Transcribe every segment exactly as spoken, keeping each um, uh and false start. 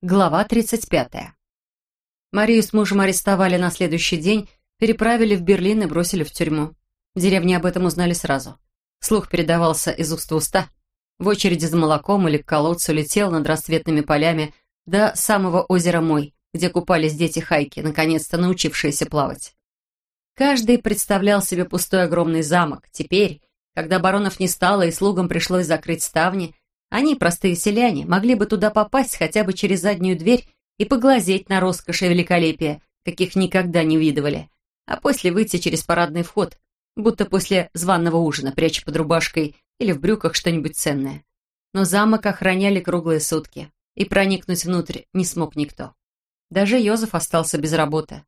Глава тридцать пятая. Марию с мужем арестовали на следующий день, переправили в Берлин и бросили в тюрьму. В деревне об этом узнали сразу. Слух передавался из уст в уста. В очереди за молоком или к колодцу летел над рассветными полями до самого озера Мой, где купались дети Хайки, наконец-то научившиеся плавать. Каждый представлял себе пустой огромный замок. Теперь, когда баронов не стало и слугам пришлось закрыть ставни, они, простые селяне, могли бы туда попасть хотя бы через заднюю дверь и поглазеть на роскошь и великолепие, каких никогда не видывали, а после выйти через парадный вход, будто после званого ужина, пряча под рубашкой или в брюках что-нибудь ценное. Но замок охраняли круглые сутки, и проникнуть внутрь не смог никто. Даже Йозеф остался без работы.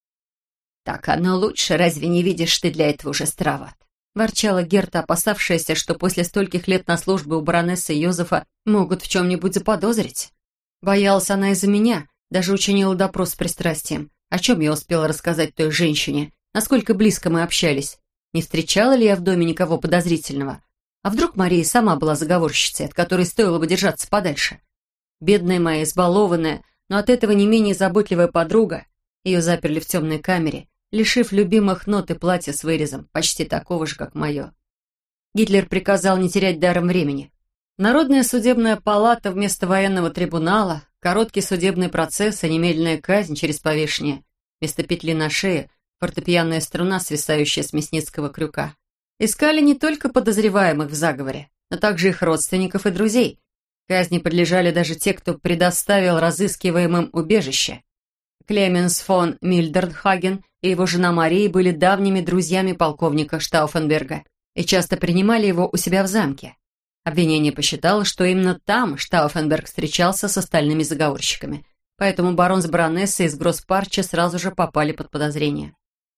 «Так оно лучше, разве не видишь, ты для этого уже староват?» Ворчала Герта, опасавшаяся, что после стольких лет на службе у баронессы Йозефа могут в чем-нибудь заподозрить. Боялась она из-за меня, даже учинила допрос с пристрастием. О чем я успела рассказать той женщине, насколько близко мы общались. Не встречала ли я в доме никого подозрительного? А вдруг Мария сама была заговорщицей, от которой стоило бы держаться подальше? Бедная моя, избалованная, но от этого не менее заботливая подруга. Ее заперли в темной камере, лишив любимых нот и платья с вырезом, почти такого же, как мое. Гитлер приказал не терять даром времени. Народная судебная палата вместо военного трибунала, короткий судебный процесс и немедленная казнь через повешение. Вместо петли на шее фортепианная струна, свисающая с мясницкого крюка. Искали не только подозреваемых в заговоре, но также их родственников и друзей. Казни подлежали даже те, кто предоставил разыскиваемым убежище. Клеменс фон Мильдерхаген и его жена Мария были давними друзьями полковника Штауфенберга и часто принимали его у себя в замке. Обвинение посчитало, что именно там Штауфенберг встречался с остальными заговорщиками, поэтому барон с баронессой из Гросспарча сразу же попали под подозрение.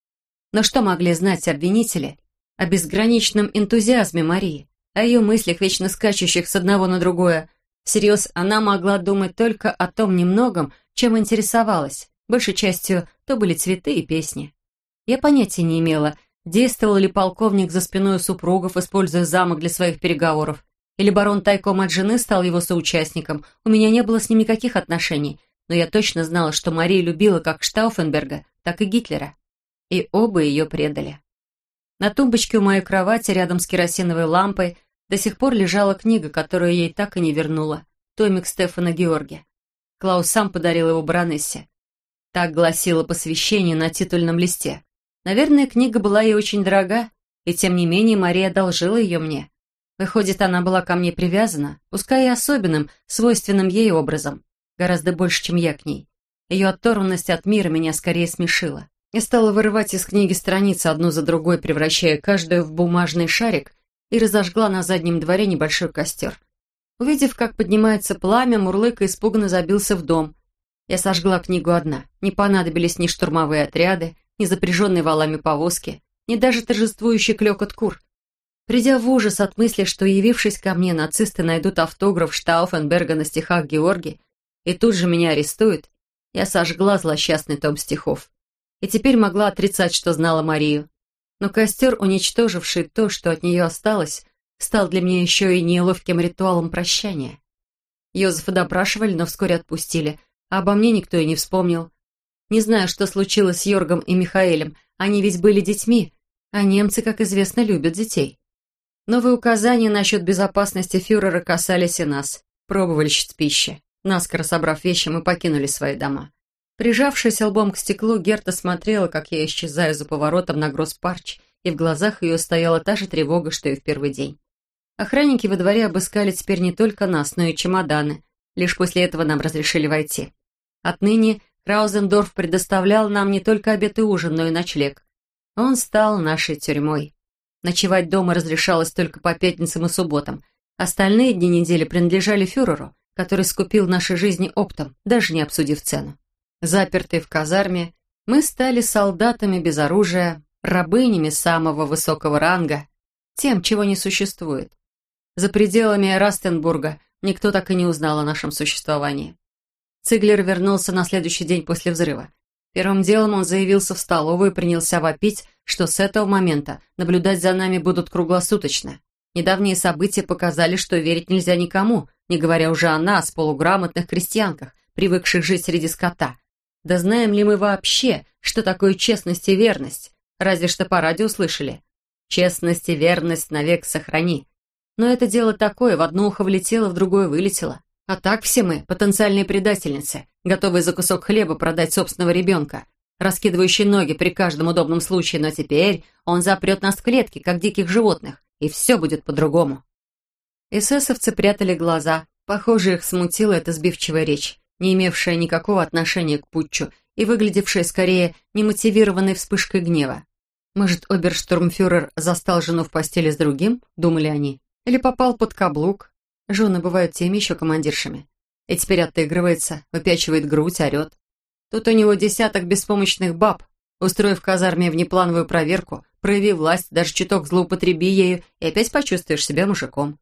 Но что могли знать обвинители о безграничном энтузиазме Марии, о ее мыслях, вечно скачущих с одного на другое? Всерьез она могла думать только о том немногом, чем интересовалась. Большей частью то были цветы и песни. Я понятия не имела, действовал ли полковник за спиной у супругов, используя замок для своих переговоров, или барон тайком от жены стал его соучастником. У меня не было с ним никаких отношений, но я точно знала, что Мария любила как Штауфенберга, так и Гитлера. И оба ее предали. На тумбочке у моей кровати, рядом с керосиновой лампой, до сих пор лежала книга, которую ей так и не вернула. Томик Стефана Георги. Клаус сам подарил его баронессе. Так гласило посвящение на титульном листе. Наверное, книга была ей очень дорога, и тем не менее Мария одолжила ее мне. Выходит, она была ко мне привязана, пускай и особенным, свойственным ей образом, гораздо больше, чем я к ней. Ее оторванность от мира меня скорее смешила. Я стала вырывать из книги страницы одну за другой, превращая каждую в бумажный шарик, и разожгла на заднем дворе небольшой костер. Увидев, как поднимается пламя, Мурлыка испуганно забился в дом. Я сожгла книгу одна. Не понадобились ни штурмовые отряды, ни запряженные валами повозки, ни даже торжествующий клёкот кур. Придя в ужас от мысли, что, явившись ко мне, нацисты найдут автограф Штауфенберга на стихах Георги и тут же меня арестуют, я сожгла злосчастный том стихов. И теперь могла отрицать, что знала Марию. Но костер, уничтоживший то, что от нее осталось, стал для меня еще и неловким ритуалом прощания. Йозефа допрашивали, но вскоре отпустили, а обо мне никто и не вспомнил. Не знаю, что случилось с Йоргом и Михаэлем, они ведь были детьми, а немцы, как известно, любят детей. Новые указания насчет безопасности фюрера касались и нас. Пробовали счет пищи. Наскоро собрав вещи, мы покинули свои дома. Прижавшись лбом к стеклу, Герта смотрела, как я исчезаю за поворотом на Гросспарч, и в глазах ее стояла та же тревога, что и в первый день. Охранники во дворе обыскали теперь не только нас, но и чемоданы. Лишь после этого нам разрешили войти. Отныне Краузендорф предоставлял нам не только обед и ужин, но и ночлег. Он стал нашей тюрьмой. Ночевать дома разрешалось только по пятницам и субботам. Остальные дни недели принадлежали фюреру, который скупил наши жизни оптом, даже не обсудив цену. Запертые в казарме, мы стали солдатами без оружия, рабынями самого высокого ранга, тем, чего не существует. За пределами Растенбурга никто так и не узнал о нашем существовании. Циглер вернулся на следующий день после взрыва. Первым делом он заявился в столовую и принялся вопить, что с этого момента наблюдать за нами будут круглосуточно. Недавние события показали, что верить нельзя никому, не говоря уже о нас, полуграмотных крестьянках, привыкших жить среди скота. Да знаем ли мы вообще, что такое честность и верность? Разве что по радио слышали. Честность и верность навек сохрани. Но это дело такое, в одно ухо влетело, в другое вылетело. А так все мы потенциальные предательницы, готовые за кусок хлеба продать собственного ребенка, раскидывающие ноги при каждом удобном случае, но теперь он запрет нас в клетки, как диких животных, и все будет по-другому. Эсэсовцы прятали глаза. Похоже, их смутила эта сбивчивая речь, не имевшая никакого отношения к путчу и выглядевшая скорее немотивированной вспышкой гнева. Может, оберштурмфюрер застал жену в постели с другим, думали они, или попал под каблук. Жены бывают теми еще командиршами. И теперь отыгрывается, выпячивает грудь, орет. Тут у него десяток беспомощных баб. Устроив в казарме внеплановую проверку, прояви власть, даже чуток злоупотреби ею, и опять почувствуешь себя мужиком.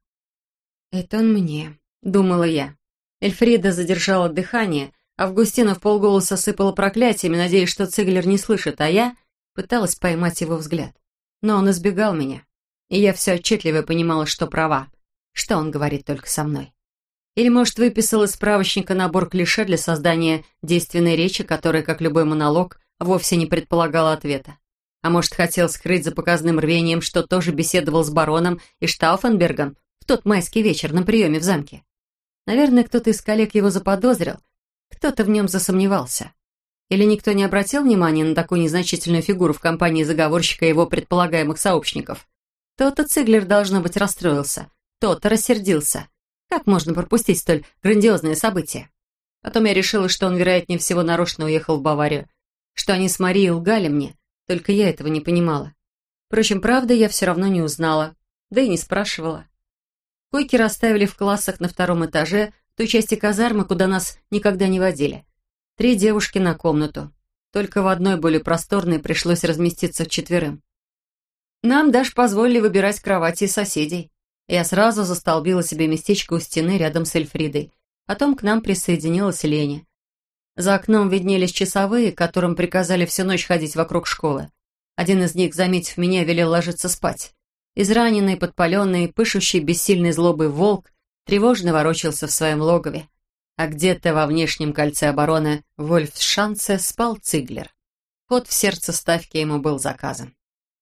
«Это он мне», — думала я. Эльфрида задержала дыхание, Августина вполголоса сыпала проклятиями, надеясь, что Циглер не слышит, а я пыталась поймать его взгляд. Но он избегал меня, и я все отчетливо понимала, что права, что он говорит только со мной. Или, может, выписал из справочника набор клише для создания действенной речи, которая, как любой монолог, вовсе не предполагала ответа. А может, хотел скрыть за показным рвением, что тоже беседовал с бароном и Штауфенбергом в тот майский вечер на приеме в замке. Наверное, кто-то из коллег его заподозрил, кто-то в нем засомневался. Или никто не обратил внимания на такую незначительную фигуру в компании заговорщика и его предполагаемых сообщников. То-то Циглер, должно быть, расстроился, то-то рассердился. Как можно пропустить столь грандиозное событие? Потом я решила, что он, вероятнее всего, нарочно уехал в Баварию, что они с Марией лгали мне, только я этого не понимала. Впрочем, правды я все равно не узнала, да и не спрашивала. Койки расставили в классах на втором этаже, в той части казармы, куда нас никогда не водили. Три девушки на комнату. Только в одной, более просторной, пришлось разместиться вчетверым. Нам даже позволили выбирать кровати соседей. Я сразу застолбила себе местечко у стены рядом с Эльфридой. Потом к нам присоединилась Леня. За окном виднелись часовые, которым приказали всю ночь ходить вокруг школы. Один из них, заметив меня, велел ложиться спать. Израненный, подпаленный, пышущий бессильной злобой волк тревожно ворочался в своем логове. А где-то во внешнем кольце обороны Вольфшанце спал Циглер. Ход в сердце ставки ему был заказан.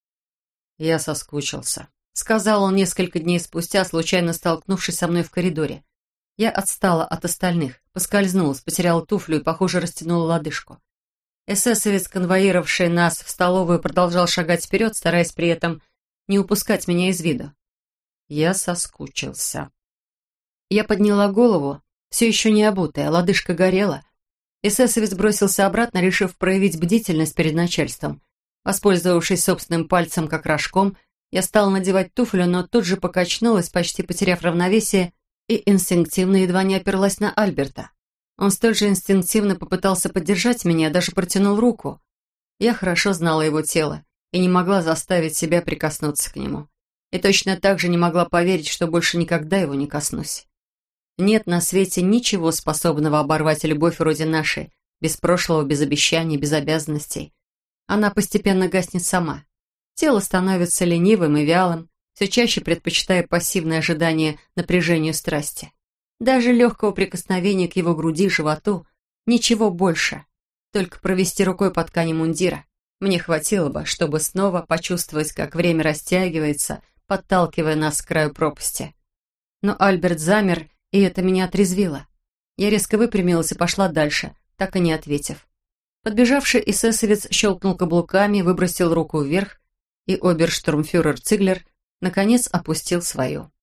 «Я соскучился», — сказал он несколько дней спустя, случайно столкнувшись со мной в коридоре. Я отстала от остальных, поскользнулась, потеряла туфлю и, похоже, растянула лодыжку. Эсэсовец, конвоировавший нас в столовую, продолжал шагать вперед, стараясь при этом не упускать меня из виду. Я соскучился. Я подняла голову, все еще не обутая, лодыжка горела. Эсэсовец бросился обратно, решив проявить бдительность перед начальством. Воспользовавшись собственным пальцем как рожком, я стала надевать туфлю, но тут же покачнулась, почти потеряв равновесие, и инстинктивно едва не оперлась на Альберта. Он столь же инстинктивно попытался поддержать меня, даже протянул руку. Я хорошо знала его тело и не могла заставить себя прикоснуться к нему. И точно так же не могла поверить, что больше никогда его не коснусь. Нет на свете ничего способного оборвать любовь вроде нашей, без прошлого, без обещаний, без обязанностей. Она постепенно гаснет сама. Тело становится ленивым и вялым, все чаще предпочитая пассивное ожидание напряжению страсти. Даже легкого прикосновения к его груди и животу, ничего больше. Только провести рукой по ткани мундира. Мне хватило бы, чтобы снова почувствовать, как время растягивается, подталкивая нас к краю пропасти. Но Альберт замер, и это меня отрезвило. Я резко выпрямилась и пошла дальше, так и не ответив. Подбежавший эсэсовец щелкнул каблуками, выбросил руку вверх, и оберштурмфюрер Циглер наконец опустил свою.